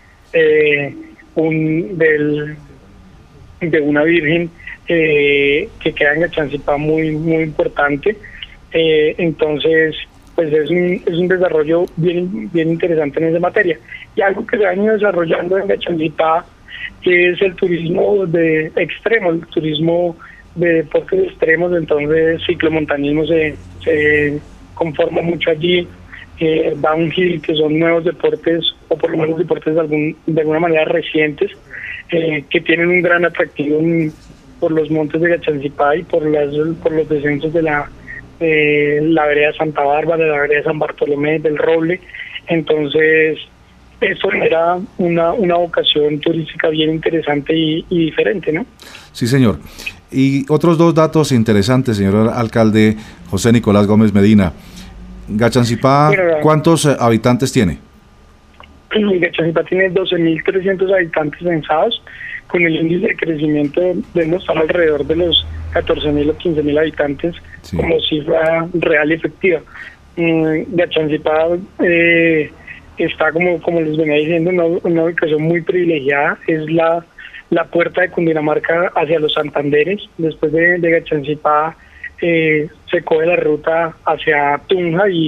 de una virgen que queda en Gachanzipá, muy importante. Entonces pues es un desarrollo bien interesante en esa materia. Y algo que se ha ido desarrollando en Gachanzipá es el turismo de extremo, el turismo de deportes extremos. Entonces ciclomontañismo se conforma mucho allí, downhill, que son nuevos deportes, o por lo menos deportes de alguna manera recientes, que tienen un gran atractivo por los montes de Gachanzipá y por los descensos de la vereda Santa Bárbara, de la vereda San Bartolomé, del Roble. Entonces eso era una vocación turística bien interesante y diferente, ¿no? Sí, señor. Y otros dos datos interesantes, señor alcalde José Nicolás Gómez Medina. Gachanzipá, ¿cuántos habitantes tiene? Gachanzipá tiene 12.300 habitantes censados, con el índice de crecimiento debemos estar alrededor de los 14.000 o 15.000 habitantes, sí, como cifra real y efectiva. Gachanzipá está, como les venía diciendo, una ubicación muy privilegiada. Es la la puerta de Cundinamarca hacia los Santanderes. Después de Gachancipá se coge la ruta hacia Tunja y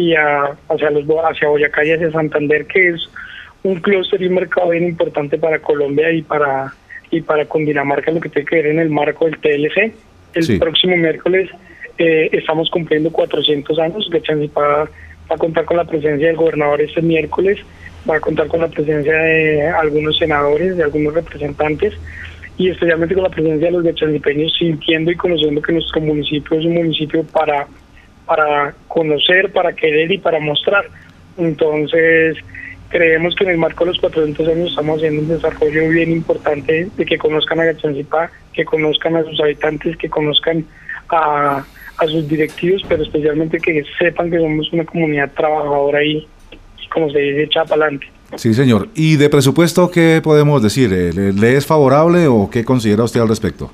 hacia Boyacá y hacia Santander, que es un clúster y un mercado bien importante para Colombia y para Cundinamarca, lo que tiene que ver en el marco del TLC. El próximo miércoles estamos cumpliendo 400 años. Gachancipá va a contar con la presencia del gobernador este miércoles, va a contar con la presencia de algunos senadores, de algunos representantes, y especialmente con la presencia de los gachancipeños, sintiendo y conociendo que nuestro municipio es un municipio para conocer, para querer y para mostrar. Entonces, creemos que en el marco de los 400 años estamos haciendo un desarrollo bien importante de que conozcan a Gachancipá, que conozcan a sus habitantes, que conozcan a sus directivos, pero especialmente que sepan que somos una comunidad trabajadora y como se dice, echa para adelante. Sí, señor. ¿Y de presupuesto qué podemos decir? ¿Le es favorable o qué considera usted al respecto?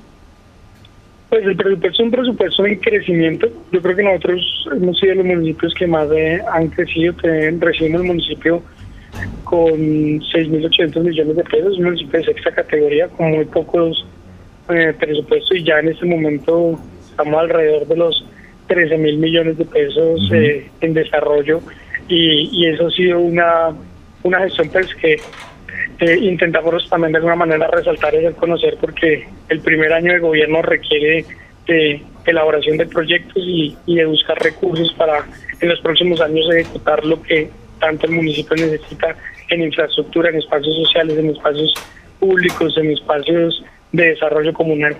Pues el presupuesto es un presupuesto en crecimiento. Yo creo que nosotros hemos sido los municipios que más han crecido. Recibimos el municipio con 6.800 millones de pesos, un municipio de sexta categoría con muy pocos presupuestos, y ya en este momento estamos alrededor de los 13.000 millones de pesos en desarrollo, y eso ha sido una gestión pues que intentamos también de alguna manera resaltar y hacer conocer, porque el primer año de gobierno requiere de elaboración de proyectos y de buscar recursos para en los próximos años ejecutar lo que tanto el municipio necesita en infraestructura, en espacios sociales, en espacios públicos, en espacios de desarrollo comunal.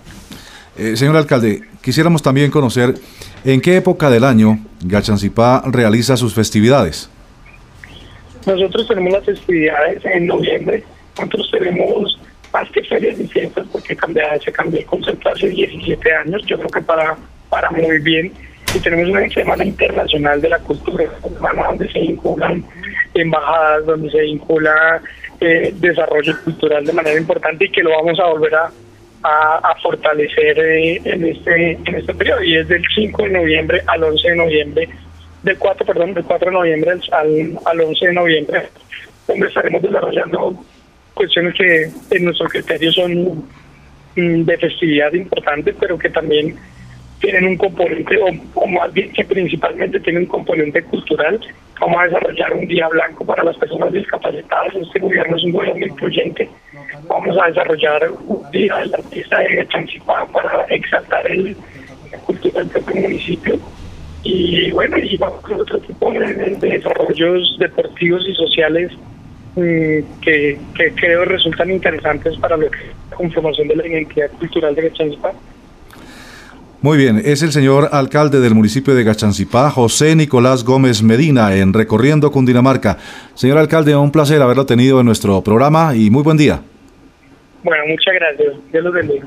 Señor alcalde, quisiéramos también conocer en qué época del año Gachancipá realiza sus festividades. Nosotros tenemos las festividades en noviembre. Nosotros tenemos más que ferias y fiestas, porque se cambió el concepto hace 17 años, yo creo que para muy bien. Y tenemos una semana internacional de la cultura, donde se vinculan embajadas, donde se vincula desarrollo cultural de manera importante, y que lo vamos a volver a fortalecer en este periodo, y es del 5 de noviembre al 11 de noviembre, del 4 de noviembre al 11 de noviembre, donde estaremos desarrollando cuestiones que en nuestro criterio son de festividad importantes, pero que también tienen un componente, o más bien que principalmente tienen un componente cultural. Vamos a desarrollar un día blanco para las personas discapacitadas. Este gobierno es un gobierno incluyente. Vamos a desarrollar un día del artista de Gachancipá para exaltar la cultura del propio municipio. Y bueno, y vamos con otro tipo de desarrollos deportivos y sociales que creo resultan interesantes para la conformación de la identidad cultural de Gachancipá. Muy bien, es el señor alcalde del municipio de Gachancipá, José Nicolás Gómez Medina, en Recorriendo Cundinamarca. Señor alcalde, un placer haberlo tenido en nuestro programa y muy buen día. Bueno, muchas gracias. Dios los bendiga.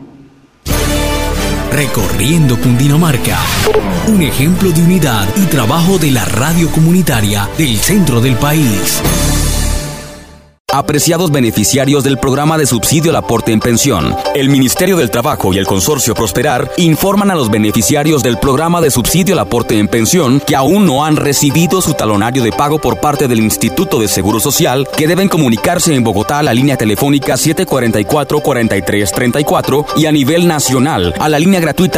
Recorriendo Cundinamarca, un ejemplo de unidad y trabajo de la radio comunitaria del centro del país. Apreciados beneficiarios del programa de subsidio al aporte en pensión, el Ministerio del Trabajo y el Consorcio Prosperar informan a los beneficiarios del programa de subsidio al aporte en pensión que aún no han recibido su talonario de pago por parte del Instituto de Seguro Social, que deben comunicarse en Bogotá a la línea telefónica 744-4334 y a nivel nacional a la línea gratuita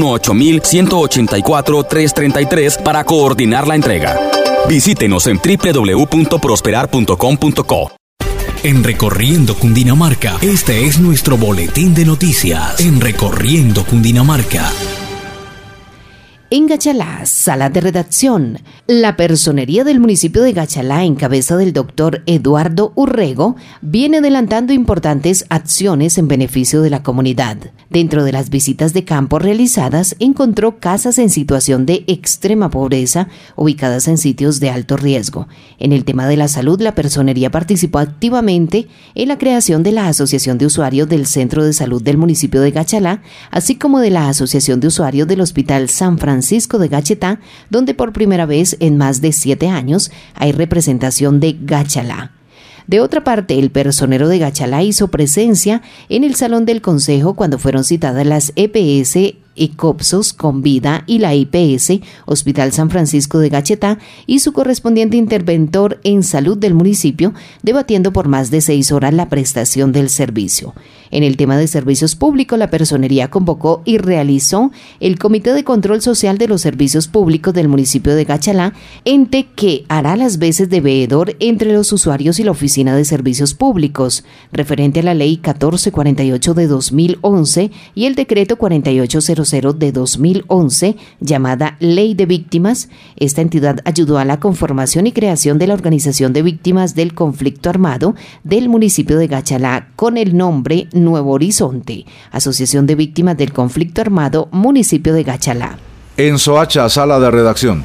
018-184-333 para coordinar la entrega. Visítenos en www.prosperar.com.co. En Recorriendo Cundinamarca, este es nuestro boletín de noticias. En Recorriendo Cundinamarca. En Gachalá, sala de redacción. La personería del municipio de Gachalá, en cabeza del doctor Eduardo Urrego, viene adelantando importantes acciones en beneficio de la comunidad. Dentro de las visitas de campo realizadas, encontró casas en situación de extrema pobreza, ubicadas en sitios de alto riesgo. En el tema de la salud, la personería participó activamente en la creación de la Asociación de Usuarios del Centro de Salud del municipio de Gachalá, así como de la Asociación de Usuarios del Hospital San Francisco de Gachetá, donde por primera vez en más de 7 años hay representación de Gachalá. De otra parte, el personero de Gachalá hizo presencia en el Salón del Consejo cuando fueron citadas las EPS Ecopsos, Convida y la IPS, Hospital San Francisco de Gachetá, y su correspondiente interventor en salud del municipio, debatiendo por más de 6 horas la prestación del servicio. En el tema de servicios públicos, la personería convocó y realizó el Comité de Control Social de los Servicios Públicos del municipio de Gachalá, ente que hará las veces de veedor entre los usuarios y la Oficina de Servicios Públicos, referente a la Ley 1448 de 2011 y el Decreto 4800 de 2011, llamada Ley de Víctimas. Esta entidad ayudó a la conformación y creación de la Organización de Víctimas del Conflicto Armado del municipio de Gachalá con el nombre Nuevo Horizonte, Asociación de Víctimas del Conflicto Armado, municipio de Gachalá. En Soacha, sala de redacción.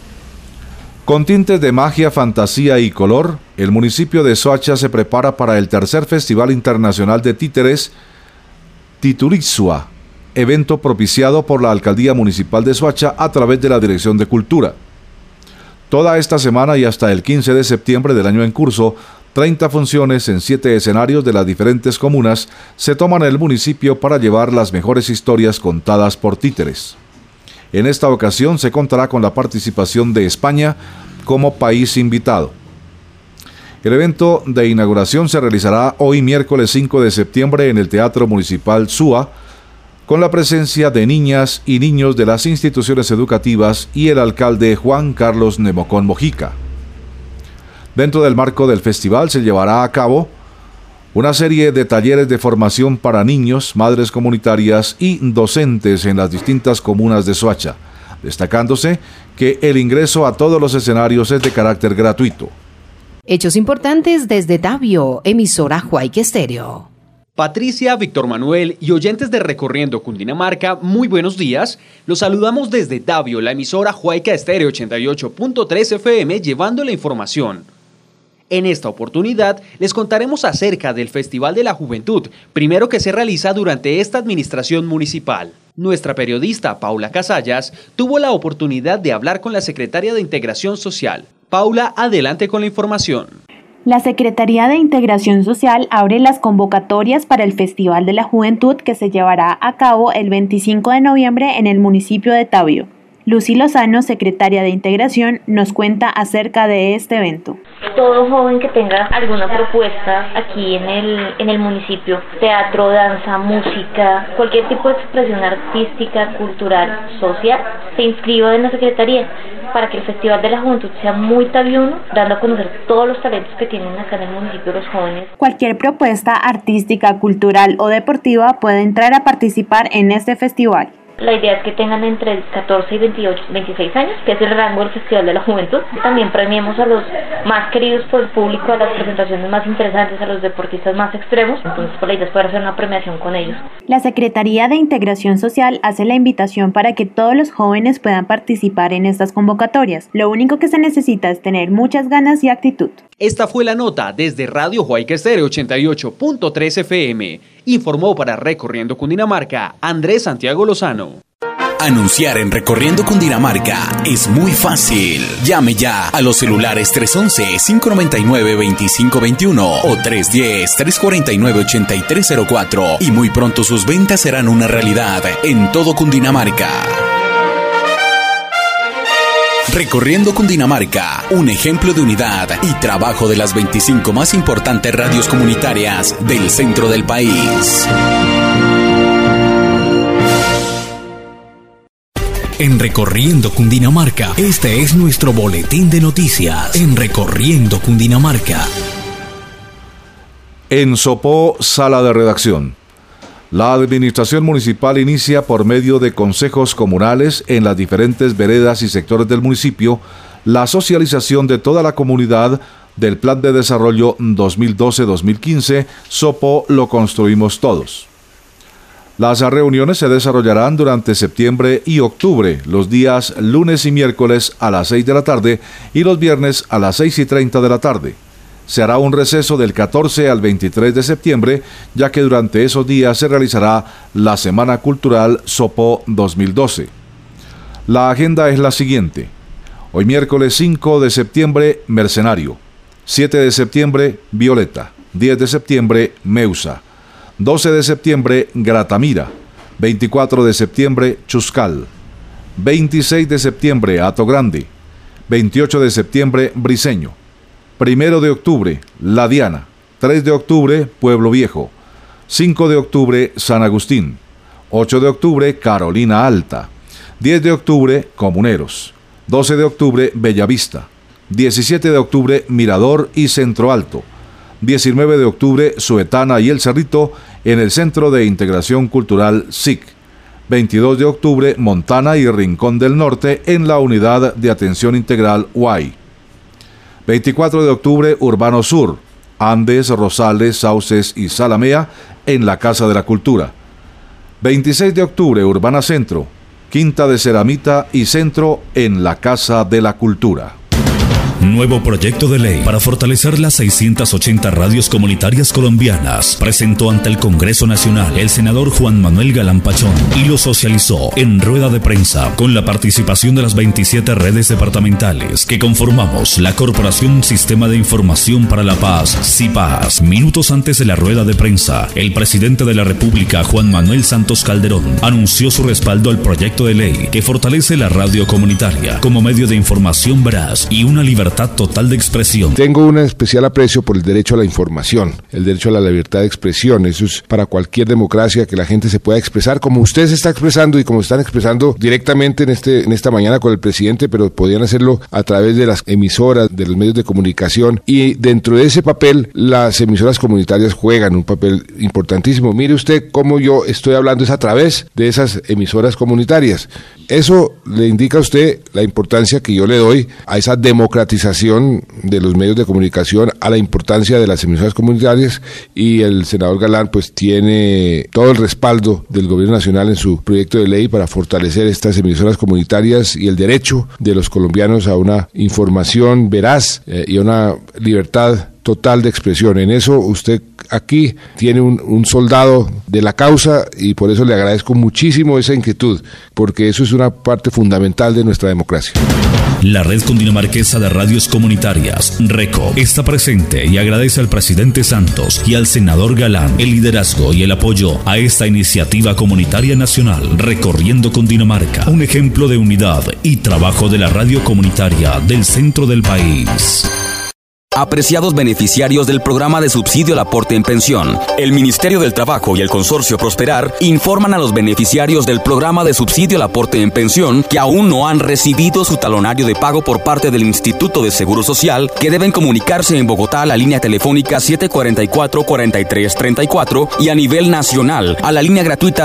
Con tintes de magia, fantasía y color, el municipio de Soacha se prepara para el tercer Festival Internacional de Títeres, Titurizua, evento propiciado por la Alcaldía Municipal de Soacha a través de la Dirección de Cultura. Toda esta semana y hasta el 15 de septiembre del año en curso, 30 funciones en 7 escenarios de las diferentes comunas se toman en el municipio para llevar las mejores historias contadas por títeres. En esta ocasión se contará con la participación de España como país invitado. El evento de inauguración se realizará hoy miércoles 5 de septiembre en el Teatro Municipal SUA, con la presencia de niñas y niños de las instituciones educativas y el alcalde Juan Carlos Nemocón Mojica. Dentro del marco del festival se llevará a cabo una serie de talleres de formación para niños, madres comunitarias y docentes en las distintas comunas de Soacha, destacándose que el ingreso a todos los escenarios es de carácter gratuito. Hechos importantes desde Tabio, emisora Huayque Estéreo. Patricia, Víctor Manuel y oyentes de Recorriendo Cundinamarca, muy buenos días. Los saludamos desde Tabio, la emisora Huayca Estéreo 88.3 FM, llevando la información. En esta oportunidad les contaremos acerca del Festival de la Juventud, primero que se realiza durante esta administración municipal. Nuestra periodista Paula Casallas tuvo la oportunidad de hablar con la secretaria de Integración Social. Paula, adelante con la información. La Secretaría de Integración Social abre las convocatorias para el Festival de la Juventud que se llevará a cabo el 25 de noviembre en el municipio de Tabio. Lucy Lozano, secretaria de Integración, nos cuenta acerca de este evento. Todo joven que tenga alguna propuesta aquí en el municipio, teatro, danza, música, cualquier tipo de expresión artística, cultural, social, se inscriba en la Secretaría para que el Festival de la Juventud sea muy tabiuno, dando a conocer todos los talentos que tienen acá en el municipio los jóvenes. Cualquier propuesta artística, cultural o deportiva puede entrar a participar en este festival. La idea es que tengan entre 14 y 26 años, que es el rango del Festival de la Juventud. También premiemos a los más queridos por el público, a las presentaciones más interesantes, a los deportistas más extremos. Entonces, la idea es poder hacer una premiación con ellos. La Secretaría de Integración Social hace la invitación para que todos los jóvenes puedan participar en estas convocatorias. Lo único que se necesita es tener muchas ganas y actitud. Esta fue la nota desde Radio Huayca Estéreo 88.3 FM. Informó para Recorriendo Cundinamarca Andrés Santiago Lozano. Anunciar en Recorriendo Cundinamarca es muy fácil. Llame ya a los celulares 311-599-2521 o 310-349-8304 y muy pronto sus ventas serán una realidad en todo Cundinamarca. Recorriendo Cundinamarca, un ejemplo de unidad y trabajo de las 25 más importantes radios comunitarias del centro del país. En Recorriendo Cundinamarca, este es nuestro boletín de noticias. En Recorriendo Cundinamarca. En Sopó, sala de redacción. La administración municipal inicia por medio de consejos comunales en las diferentes veredas y sectores del municipio la socialización de toda la comunidad del Plan de Desarrollo 2012-2015, Sopó lo construimos todos. Las reuniones se desarrollarán durante septiembre y octubre, los días lunes y miércoles a las 6 de la tarde y los viernes a las 6:30 de la tarde. Se hará un receso del 14 al 23 de septiembre, ya que durante esos días se realizará la Semana Cultural Sopó 2012. La agenda es la siguiente. Hoy miércoles 5 de septiembre, Mercenario. 7 de septiembre, Violeta. 10 de septiembre, Meusa. 12 de septiembre, Gratamira. 24 de septiembre, Chuscal. 26 de septiembre, Hato Grande. 28 de septiembre, Briceño. 1 de octubre, La Diana. 3 de octubre, Pueblo Viejo. 5 de octubre, San Agustín. 8 de octubre, Carolina Alta. 10 de octubre, Comuneros. 12 de octubre, Bellavista. 17 de octubre, Mirador y Centro Alto. 19 de octubre, Suetana y El Cerrito en el Centro de Integración Cultural SIC. 22 de octubre, Montana y Rincón del Norte en la Unidad de Atención Integral UAI. 24 de octubre, Urbano Sur, Andes, Rosales, Sauces y Salamea en la Casa de la Cultura. 26 de octubre, Urbana Centro, Quinta de Ceramita y Centro en la Casa de la Cultura. Nuevo proyecto de ley para fortalecer las 680 radios comunitarias colombianas presentó ante el Congreso Nacional el senador Juan Manuel Galán Pachón y lo socializó en rueda de prensa con la participación de las 27 redes departamentales que conformamos la Corporación Sistema de Información para la Paz, CIPAS. Minutos antes de la rueda de prensa, el presidente de la República, Juan Manuel Santos Calderón, anunció su respaldo al proyecto de ley que fortalece la radio comunitaria como medio de información veraz y una libertad total de expresión. Tengo un especial aprecio por el derecho a la información, el derecho a la libertad de expresión. Eso es para cualquier democracia, que la gente se pueda expresar como usted se está expresando y como están expresando directamente en esta mañana con el presidente, pero podían hacerlo a través de las emisoras, de los medios de comunicación, y dentro de ese papel las emisoras comunitarias juegan un papel importantísimo. Mire usted cómo yo estoy hablando es a través de esas emisoras comunitarias. Eso le indica a usted la importancia que yo le doy a esa democratización de los medios de comunicación, a la importancia de las emisoras comunitarias, y el senador Galán pues tiene todo el respaldo del gobierno nacional en su proyecto de ley para fortalecer estas emisoras comunitarias y el derecho de los colombianos a una información veraz y a una libertad total de expresión. En eso usted aquí tiene un soldado de la causa y por eso le agradezco muchísimo esa inquietud, porque eso es una parte fundamental de nuestra democracia. La Red Cundinamarquesa de Radios Comunitarias, RECO, está presente y agradece al presidente Santos y al senador Galán el liderazgo y el apoyo a esta iniciativa comunitaria nacional, Recorriendo Cundinamarca, un ejemplo de unidad y trabajo de la radio comunitaria del centro del país. Apreciados beneficiarios del programa de subsidio al aporte en pensión, el Ministerio del Trabajo y el Consorcio Prosperar informan a los beneficiarios del programa de subsidio al aporte en pensión que aún no han recibido su talonario de pago por parte del Instituto de Seguro Social, que deben comunicarse en Bogotá a la línea telefónica 744-4334 y a nivel nacional a la línea gratuita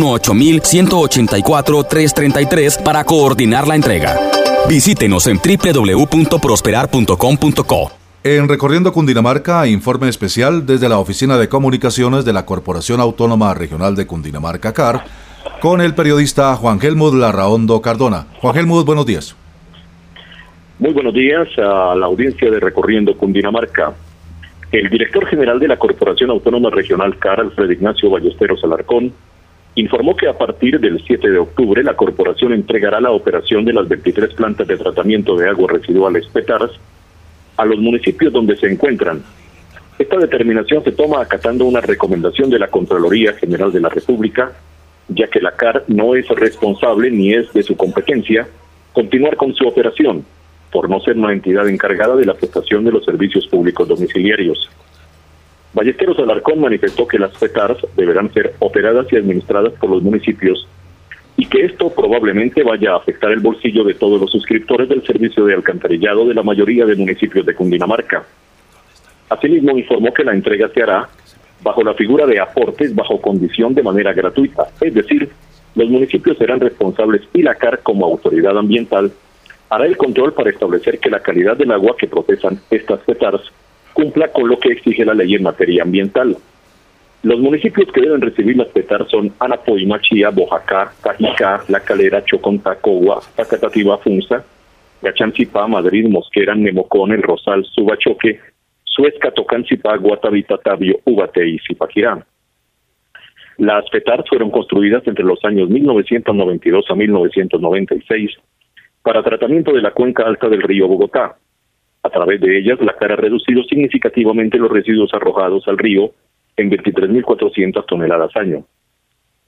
018-184-333 para coordinar la entrega. Visítenos en www.prosperar.com.co. En Recorriendo Cundinamarca, informe especial desde la Oficina de Comunicaciones de la Corporación Autónoma Regional de Cundinamarca, CAR, con el periodista Juan Helmut Larraondo Cardona. Juan Helmut, buenos días. Muy buenos días a la audiencia de Recorriendo Cundinamarca. El director general de la Corporación Autónoma Regional CAR, Alfredo Ignacio Ballesteros Alarcón, informó que a partir del 7 de octubre la corporación entregará la operación de las 23 plantas de tratamiento de aguas residuales PETARS a los municipios donde se encuentran. Esta determinación se toma acatando una recomendación de la Contraloría General de la República, ya que la CAR no es responsable ni es de su competencia continuar con su operación, por no ser una entidad encargada de la prestación de los servicios públicos domiciliarios. Ballesteros Alarcón manifestó que las PETARS deberán ser operadas y administradas por los municipios y que esto probablemente vaya a afectar el bolsillo de todos los suscriptores del servicio de alcantarillado de la mayoría de municipios de Cundinamarca. Asimismo, informó que la entrega se hará bajo la figura de aportes bajo condición de manera gratuita, es decir, los municipios serán responsables y la CAR, como autoridad ambiental, hará el control para establecer que la calidad del agua que procesan estas PETARS cumpla con lo que exige la ley en materia ambiental. Los municipios que deben recibir las PETARS son Anapoima, Machía, Bojacá, Cajicá, La Calera, Chocontá, Cogua, Tacatativá, Funza, Gachancipá, Madrid, Mosquera, Nemocón, El Rosal, Subachoque, Suezca, Tocancipá, Guatavita, Tabio, Ubaté y Zipaquirá. Las PETARS fueron construidas entre los años 1992 a 1996 para tratamiento de la cuenca alta del río Bogotá. A través de ellas, la CAR ha reducido significativamente los residuos arrojados al río en 23.400 toneladas año.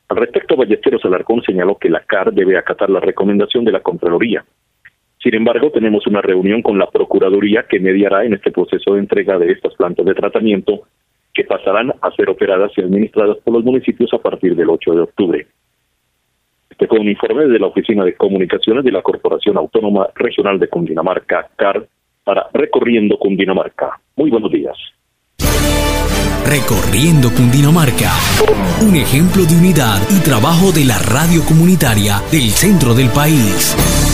Al respecto, Ballesteros Alarcón señaló que la CAR debe acatar la recomendación de la Contraloría. Sin embargo, tenemos una reunión con la Procuraduría que mediará en este proceso de entrega de estas plantas de tratamiento que pasarán a ser operadas y administradas por los municipios a partir del 8 de octubre. Este fue un informe de la Oficina de Comunicaciones de la Corporación Autónoma Regional de Cundinamarca, CAR, para Recorriendo Cundinamarca. Muy buenos días. Recorriendo Cundinamarca, un ejemplo de unidad y trabajo de la radio comunitaria del centro del país.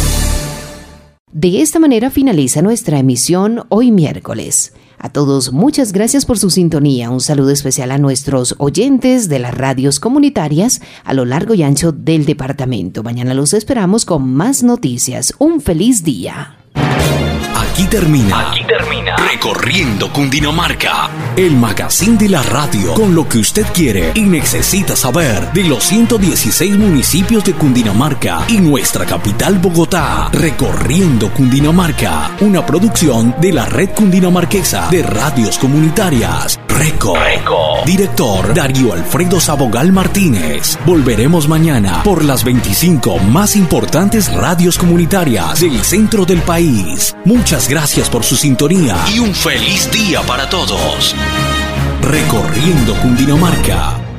De esta manera finaliza nuestra emisión hoy miércoles. A todos, muchas gracias por su sintonía. Un saludo especial a nuestros oyentes de las radios comunitarias a lo largo y ancho del departamento. Mañana los esperamos con más noticias. Un feliz día. Aquí termina Recorriendo Cundinamarca, el magazine de la radio con lo que usted quiere y necesita saber de los 116 municipios de Cundinamarca y nuestra capital Bogotá. Recorriendo Cundinamarca, una producción de la Red Cundinamarquesa de Radios Comunitarias. Reco. Director Darío Alfredo Sabogal Martínez. Volveremos mañana por las 25 más importantes radios comunitarias del centro del país. Muchas gracias por su sintonía y un feliz día para todos. Recorriendo Cundinamarca.